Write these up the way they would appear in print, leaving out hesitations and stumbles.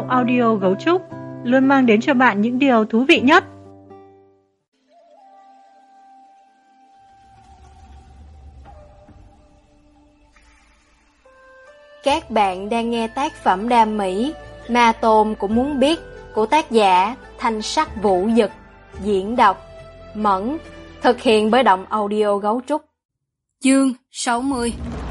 audio Gấu Trúc luôn mang đến cho bạn những điều thú vị nhất. Các bạn đang nghe tác phẩm đam mỹ Ma Tôn Cũng Muốn Biết của tác giả Thanh Sắc Vũ Dực, diễn đọc Mẫn, thực hiện bởi Động Audio Gấu Trúc. Chương 60.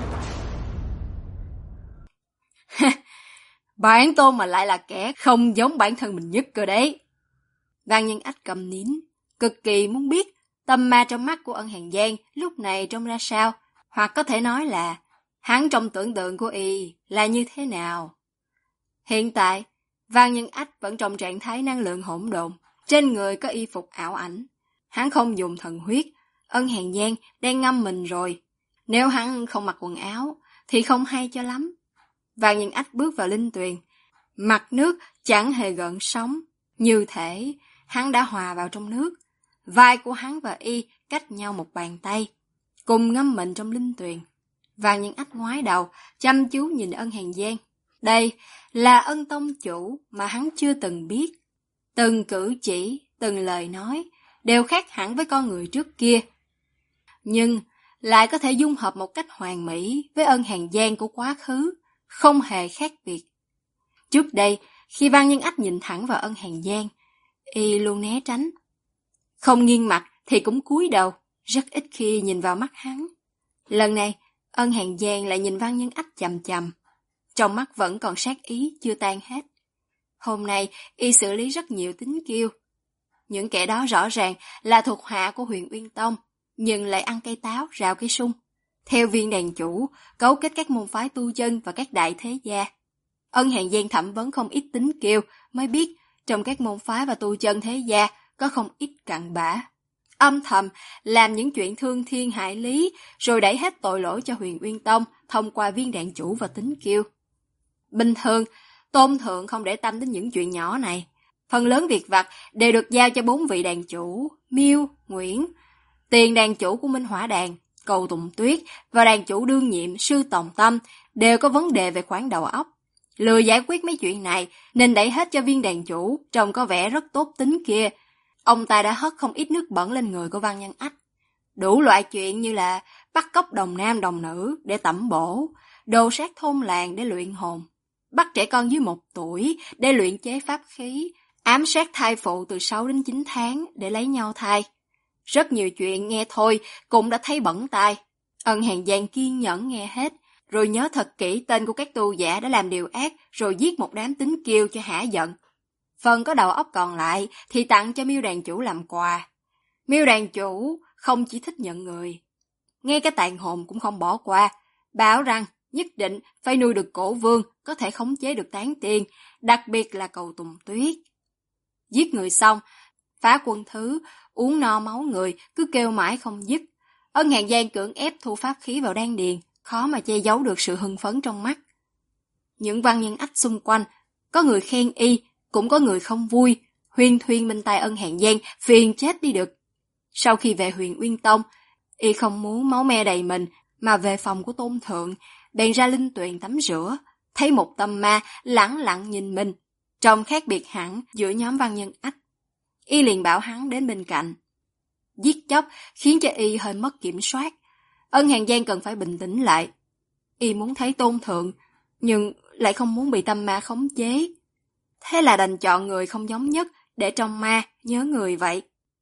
Bản Tôn mà lại là kẻ không giống bản thân mình nhất cơ đấy. Văn Nhân Ách cầm nín, cực kỳ muốn biết tâm ma trong mắt của Ân Hàn Giang lúc này trông ra sao, hoặc có thể nói là hắn trong tưởng tượng của y là như thế nào. Hiện tại, Văn Nhân Ách vẫn trong trạng thái năng lượng hỗn độn, trên người có y phục ảo ảnh. Hắn không dùng thần huyết, Ân Hàn Giang đang ngâm mình rồi. Nếu hắn không mặc quần áo thì không hay cho lắm. Văn Nhân Ách bước vào linh tuyền, mặt nước chẳng hề gợn sóng, như thể hắn đã hòa vào trong nước. Vai của hắn và y cách nhau một bàn tay, cùng ngâm mình trong linh tuyền. Văn Nhân Ách ngoái đầu, chăm chú nhìn Ân Hàn Giang. Đây là Ân tông chủ mà hắn chưa từng biết. Từng cử chỉ, từng lời nói đều khác hẳn với con người trước kia, nhưng lại có thể dung hợp một cách hoàn mỹ với Ân Hàn Giang của quá khứ, không hề khác biệt. Trước đây, khi Văn Nhân Ách nhìn thẳng vào Ân Hàn Giang, y luôn né tránh. Không nghiêng mặt thì cũng cúi đầu, rất ít khi nhìn vào mắt hắn. Lần này, Ân Hàn Giang lại nhìn Văn Nhân Ách chằm chằm, trong mắt vẫn còn sát ý chưa tan hết. Hôm nay, y xử lý rất nhiều tính kiêu. Những kẻ đó rõ ràng là thuộc hạ của Huyền Uyên Tông, nhưng lại ăn cây táo rào cây sung. Theo viên đàn chủ, cấu kết các môn phái tu chân và các đại thế gia. Ân Hàn Giang thẩm vấn không ít tính kiêu, mới biết trong các môn phái và tu chân thế gia có không ít cặn bã. Âm thầm làm những chuyện thương thiên hại lý, rồi đẩy hết tội lỗi cho Huyền Uyên Tông thông qua viên đàn chủ và tính kiêu. Bình thường, Tôn Thượng không để tâm đến những chuyện nhỏ này. Phần lớn việc vặt đều được giao cho 4 vị đàn chủ, Miêu, Nguyễn, tiền đàn chủ của Minh Hỏa Đàn, Cầu Tùng Tuyết và đàn chủ đương nhiệm Sư Tòng Tâm đều có vấn đề về khoản đầu óc. Lười giải quyết mấy chuyện này nên đẩy hết cho viên đàn chủ, trông có vẻ rất tốt tính kia. Ông ta đã hất không ít nước bẩn lên người của Văn Nhân Ách. Đủ loại chuyện như là bắt cóc đồng nam đồng nữ để tẩm bổ, đồ sát thôn làng để luyện hồn, bắt trẻ con dưới 1 tuổi để luyện chế pháp khí, ám sát thai phụ từ 6 đến 9 tháng để lấy nhau thai. Rất nhiều chuyện nghe thôi cũng đã thấy bẩn tai. Ân Hàn Giang kiên nhẫn nghe hết, rồi nhớ thật kỹ tên của các tu giả đã làm điều ác rồi giết một đám tính kiêu cho hả giận. Phần có đầu óc còn lại thì tặng cho Miêu đàn chủ làm quà. Miêu đàn chủ không chỉ thích nhận người, ngay cả tàn hồn cũng không bỏ qua, bảo rằng nhất định phải nuôi được cổ vương có thể khống chế được tán tiên, đặc biệt là Cầu Tùng Tuyết. Giết người xong, phá quân thứ, uống no máu người, cứ kêu mãi không dứt. Ân Hàn Giang cưỡng ép thu pháp khí vào đan điền, khó mà che giấu được sự hưng phấn trong mắt. Những Văn Nhân Ách xung quanh, có người khen y, cũng có người không vui, huyên thuyên bên tai Ân Hàn Giang, phiền chết đi được. Sau khi về Huyền Uyên Tông, y không muốn máu me đầy mình, mà về phòng của Tôn Thượng, bèn ra linh tuyền tắm rửa, thấy một tâm ma lẳng lặng nhìn mình, trông khác biệt hẳn giữa nhóm Văn Nhân Ách. Y liền bảo hắn đến bên cạnh. Giết chóc khiến cho y hơi mất kiểm soát. Ân Hàn Giang cần phải bình tĩnh lại. Y muốn thấy Tôn Thượng, nhưng lại không muốn bị tâm ma khống chế. Thế là đành chọn người không giống nhất để trong ma nhớ người vậy.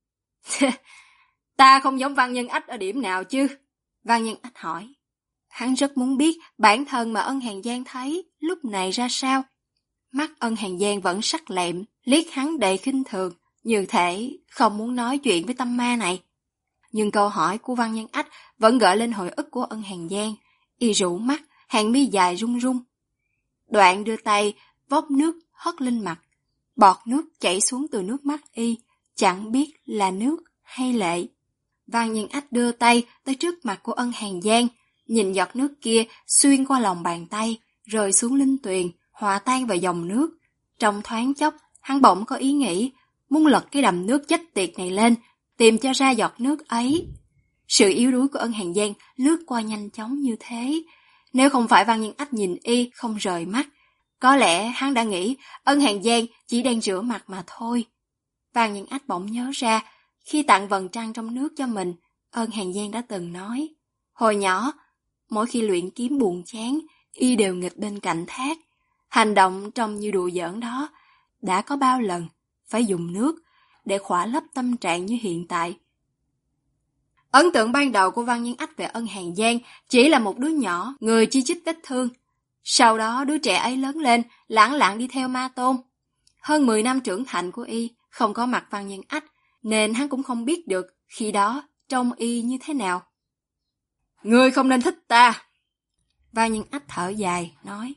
Ta không giống Văn Nhân Ách ở điểm nào chứ? Văn Nhân Ách hỏi. Hắn rất muốn biết bản thân mà Ân Hàn Giang thấy lúc này ra sao. Mắt Ân Hàn Giang vẫn sắc lẹm, liếc hắn đầy khinh thường, như thể không muốn nói chuyện với tâm ma này. Nhưng câu hỏi của Văn Nhân Ách vẫn gợi lên hồi ức của Ân Hàn Giang. Y rũ mắt, hàng mi dài run run. Đoạn đưa tay vốc nước hất lên mặt, bọt nước chảy xuống từ nước mắt y, chẳng biết là nước hay lệ. Văn Nhân Ách đưa tay tới trước mặt của Ân Hàn Giang, nhìn giọt nước kia xuyên qua lòng bàn tay, rơi xuống linh tuyền, hòa tan vào dòng nước. Trong thoáng chốc, hắn bỗng có ý nghĩ, muốn lật cái đầm nước chết tiệt này lên, tìm cho ra giọt nước ấy. Sự yếu đuối của Ân Hàn Giang lướt qua nhanh chóng như thế. Nếu không phải Văn Nhân Ách nhìn y không rời mắt, Có lẽ hắn đã nghĩ Ân Hàn Giang chỉ đang rửa mặt mà thôi. Vang Nhân Ách bỗng nhớ ra, khi tặng vầng trăng trong nước cho mình, Ân Hàn Giang đã từng nói, hồi nhỏ, mỗi khi luyện kiếm buồn chán, y đều nghịch bên cạnh thác. Hành động trông như đùa giỡn đó, đã có bao lần phải dùng nước để khỏa lấp tâm trạng như hiện tại. Ấn tượng ban đầu của Vang Nhân Ách về Ân Hàn Giang chỉ là một đứa nhỏ, người chi chít vết thương. Sau đó đứa trẻ ấy lớn lên, lẳng lặng đi theo Ma Tôn. Hơn 10 năm trưởng thành của y, không có mặt Vang Nhân Ách, nên hắn cũng không biết được khi đó trông y như thế nào. Ngươi không nên thích ta. Vang Nhân Ách thở dài, nói.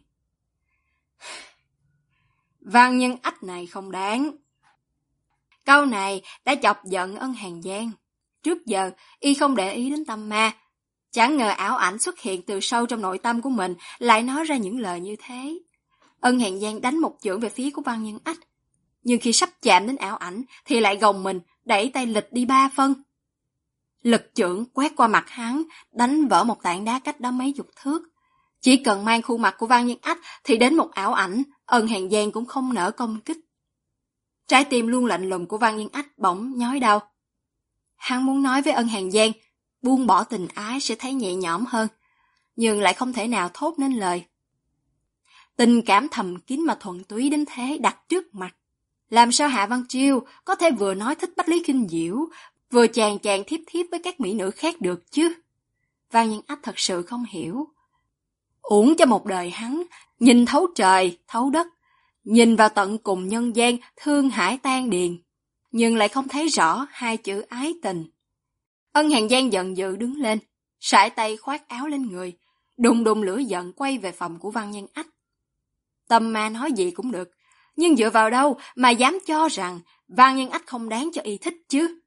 Vang Nhân Ách này không đáng. Câu này đã chọc giận Ân Hàn Giang. Trước giờ, y không để ý đến tâm ma. Chẳng ngờ ảo ảnh xuất hiện từ sâu trong nội tâm của mình lại nói ra những lời như thế. Ân Hàn Giang đánh một chưởng về phía của Vang Nhân Ách. Nhưng khi sắp chạm đến ảo ảnh thì lại gồng mình, đẩy tay lệch đi 3 phân. Lực chưởng quét qua mặt hắn, đánh vỡ một tảng đá cách đó mấy chục thước. Chỉ cần mang khuôn mặt của Vang Nhân Ách thì đến một ảo ảnh, Ân Hàn Giang cũng không nỡ công kích. Trái tim luôn lạnh lùng của Vang Nhân Ách bỗng nhói đau. Hắn muốn nói với Ân Hàn Giang, buông bỏ tình ái sẽ thấy nhẹ nhõm hơn, nhưng lại không thể nào thốt nên lời. Tình cảm thầm kín mà thuần túy đến thế đặt trước mặt. Làm sao Hạ Văn Chiêu có thể vừa nói thích Bách Lý Kinh Diễu, vừa chàng chàng thiếp thiếp với các mỹ nữ khác được chứ? Vang Nhân Ách thật sự không hiểu. Uổng cho một đời hắn, nhìn thấu trời, thấu đất, nhìn vào tận cùng nhân gian, thương hải tan điền, nhưng lại không thấy rõ 2 chữ ái tình. Ân Hàn Giang giận dữ đứng lên, sải tay khoác áo lên người, đùng đùng lửa giận quay về phòng của Vang Nhân Ách. Tâm ma nói gì cũng được, nhưng dựa vào đâu mà dám cho rằng Vang Nhân Ách không đáng cho y thích chứ?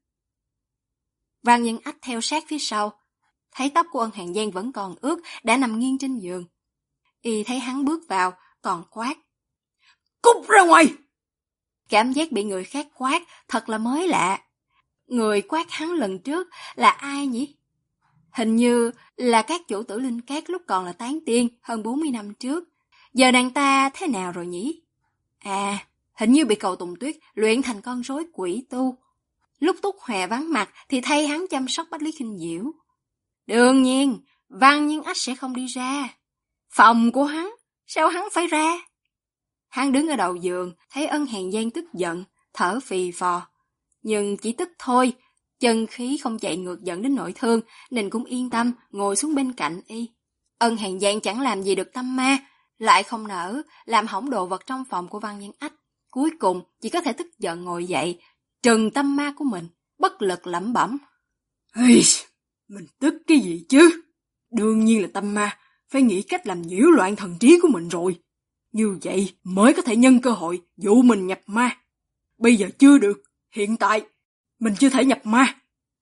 Vang Nhân Ách theo sát phía sau, thấy tóc của Ân Hàn Giang vẫn còn ướt, đã nằm nghiêng trên giường. Y thấy hắn bước vào, còn quát. Cút ra ngoài! Cảm giác bị người khác quát thật là mới lạ. Người quát hắn lần trước là ai nhỉ? Hình như là các chủ tử Linh Cát lúc còn là tán tiên hơn 40 năm trước. Giờ nàng ta thế nào rồi nhỉ? À, hình như bị Cầu Tùng Tuyết luyện thành con rối quỷ tu. Lúc Túc Hòe vắng mặt thì thay hắn chăm sóc Bách Lý Kinh Diễu. Đương nhiên, Vang Nhân Ách sẽ không đi ra. Phòng của hắn, sao hắn phải ra? Hắn đứng ở đầu giường, thấy Ân Hàn Giang tức giận, thở phì phò. Nhưng chỉ tức thôi, chân khí không chạy ngược dẫn đến nội thương, nên cũng yên tâm ngồi xuống bên cạnh y. Ân Hàn Giang chẳng làm gì được tâm ma, lại không nỡ làm hỏng đồ vật trong phòng của Vang Nhân Ách. Cuối cùng chỉ có thể tức giận ngồi dậy, trừng tâm ma của mình, bất lực lẩm bẩm. Hey, mình tức cái gì chứ? Đương nhiên là tâm ma, phải nghĩ cách làm nhiễu loạn thần trí của mình rồi. Như vậy mới có thể nhân cơ hội dụ mình nhập ma. Bây giờ chưa được, hiện tại mình chưa thể nhập ma.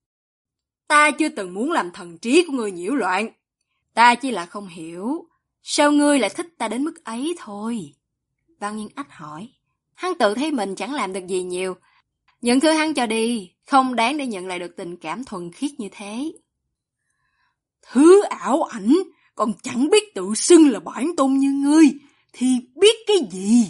Ta chưa từng muốn làm thần trí của ngươi nhiễu loạn. Ta chỉ là không hiểu, sao ngươi lại thích ta đến mức ấy thôi. Vang Nhân Ách hỏi. Hắn tự thấy mình chẳng làm được gì nhiều. Những thứ hắn cho đi không đáng để nhận lại được tình cảm thuần khiết như thế. Thứ ảo ảnh còn chẳng biết tự xưng là bản tôn như ngươi thì biết cái gì?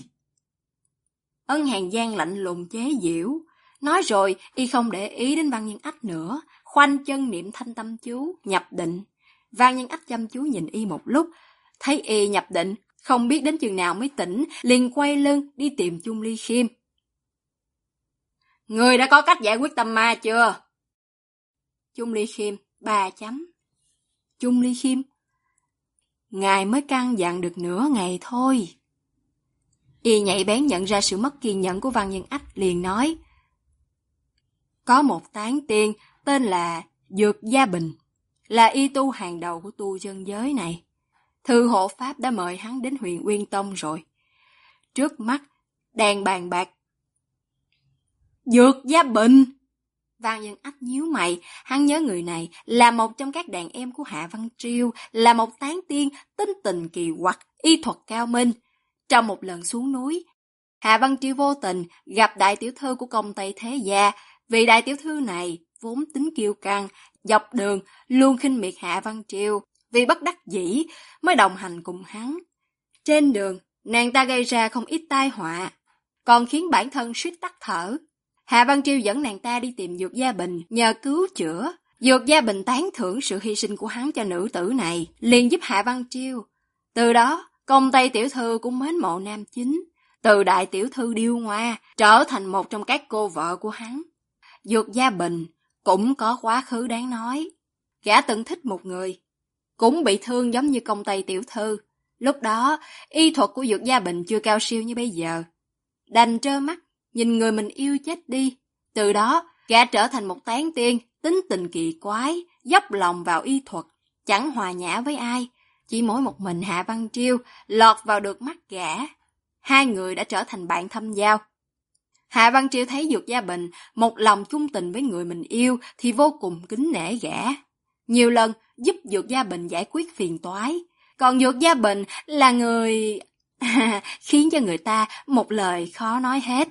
Ân Hàn Giang lạnh lùng chế giễu. Nói rồi y không để ý đến Vang Nhân Ách nữa, khoanh chân niệm thanh tâm chú, nhập định. Vang Nhân Ách chăm chú nhìn y một lúc, thấy y nhập định, không biết đến chừng nào mới tỉnh, liền quay lưng đi tìm Chung Ly Khiêm. Ngươi đã có cách giải quyết tâm ma chưa? Chung Ly Khiêm, 3 chấm. Chung Ly Khiêm, ngài mới căn dặn được nửa ngày thôi. Y nhạy bén nhận ra sự mất kiên nhẫn của Vang Nhân Ách, liền nói. Có một tán tiên tên là Dược Gia Bình, là y tu hàng đầu của tu chân giới này. Thư hộ pháp đã mời hắn đến Huyền Uyên Tông rồi. Trước mắt, đang bàn bạc. Dược Gia Bình! Vang Nhân Ách nhíu mày, hắn nhớ người này là một trong các đàn em của Hạ Văn Triêu, là một tán tiên tính tình kỳ quặc, y thuật cao minh. Trong một lần xuống núi, Hạ Văn Triêu vô tình gặp đại tiểu thư của công Tây Thế Gia. Vị đại tiểu thư này vốn tính kiêu căng, dọc đường luôn khinh miệt Hạ Văn Triêu, vì bất đắc dĩ mới đồng hành cùng hắn. Trên đường, nàng ta gây ra không ít tai họa, còn khiến bản thân suýt tắt thở. Hạ Văn Triêu dẫn nàng ta đi tìm Dược Gia Bình nhờ cứu chữa. Dược Gia Bình tán thưởng sự hy sinh của hắn cho nữ tử này, liền giúp Hạ Văn Triêu. Từ đó, Công Tây tiểu thư cũng mến mộ nam chính, từ đại tiểu thư điêu ngoa trở thành một trong các cô vợ của hắn. Dược Gia Bình cũng có quá khứ đáng nói. Gã từng thích một người, cũng bị thương giống như Công Tây tiểu thư. Lúc đó, y thuật của Dược Gia Bình chưa cao siêu như bây giờ. Đành trơ mắt, nhìn người mình yêu chết đi. Từ đó, gã trở thành một tán tiên, tính tình kỳ quái, dốc lòng vào y thuật, chẳng hòa nhã với ai. Chỉ mỗi một mình Hạ Văn Triêu lọt vào được mắt gã. Hai người đã trở thành bạn thâm giao. Hạ Văn Triêu thấy Dược Gia Bình một lòng chung tình với người mình yêu thì vô cùng kính nể gã. Nhiều lần giúp Dược Gia Bình giải quyết phiền toái. Còn Dược Gia Bình là người... khiến cho người ta một lời khó nói hết.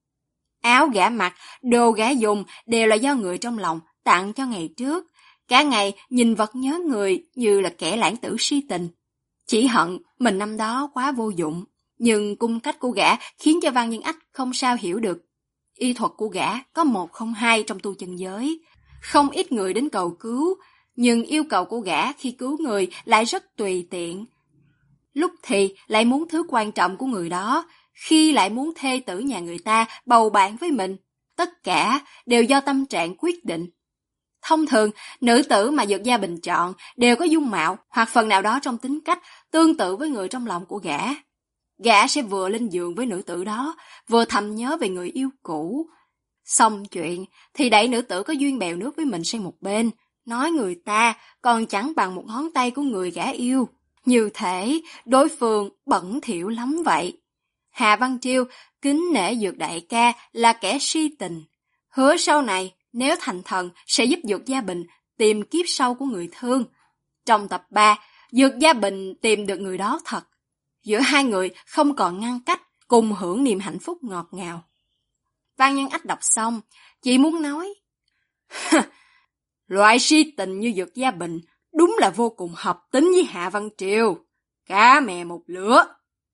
Áo gã mặc, đồ gã dùng đều là do người trong lòng tặng cho ngày trước. Cả ngày nhìn vật nhớ người như là kẻ lãng tử si tình. Chỉ hận mình năm đó quá vô dụng. Nhưng cung cách của gã khiến cho Văn Nhân Ách không sao hiểu được. Y thuật của gã có 102 trong tu chân giới. Không ít người đến cầu cứu, nhưng yêu cầu của gã khi cứu người lại rất tùy tiện. Lúc thì lại muốn thứ quan trọng của người đó, khi lại muốn thê tử nhà người ta bầu bạn với mình. Tất cả đều do tâm trạng quyết định. Thông thường, nữ tử mà Dược Gia Bình chọn đều có dung mạo hoặc phần nào đó trong tính cách tương tự với người trong lòng của gã. Gã sẽ vừa lên giường với nữ tử đó, vừa thầm nhớ về người yêu cũ. Xong chuyện thì đẩy nữ tử có duyên bèo nước với mình sang một bên, nói người ta còn chẳng bằng một ngón tay của người gã yêu. Như thể đối phương bẩn thỉu lắm vậy. Hạ Văn Triêu kính nể Dược đại ca là kẻ si tình. Hứa sau này nếu thành thần sẽ giúp Dược Gia Bình tìm kiếp sau của người thương. Trong tập 3, Dược Gia Bình tìm được người đó thật. Giữa hai người không còn ngăn cách, cùng hưởng niềm hạnh phúc ngọt ngào. Văn Nhân Ách đọc xong, chỉ muốn nói. Loại si tình như Dược Gia Bình đúng là vô cùng hợp tính với Hạ Văn Triều. Cá mè một lứa.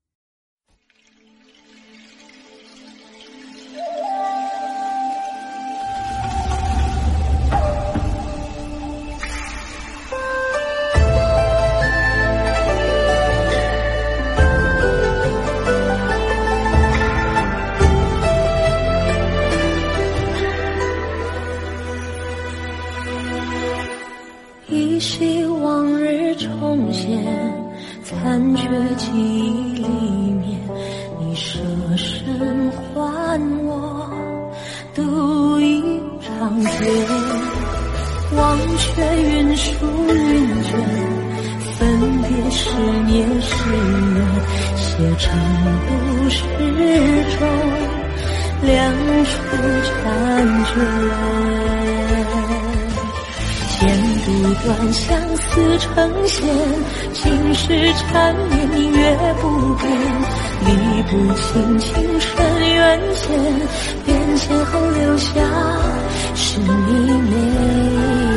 依稀往日重现，残缺记忆里面，你舍身还我度一场劫。忘却云舒云卷，分别是年是月，写成故事中两处婵娟。剪不断相思成线，情是缠绵明月不变，理不清情深缘浅，变迁后留下是你美。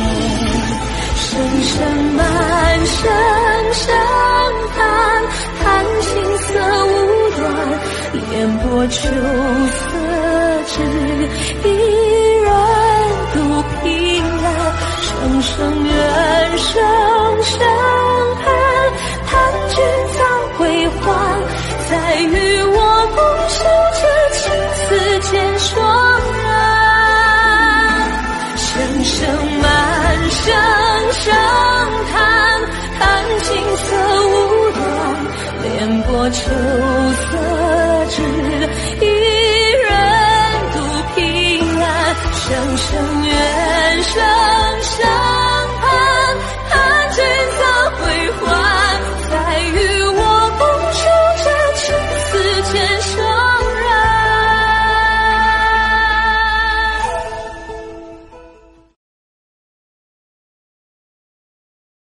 声声满声声叹，叹青涩无端，烟波秋色只一人独凭栏。声声怨，声声恨，叹君早归还，再与我共守这青丝渐霜染。声声满，声声叹，叹青涩无端，莲波秋色只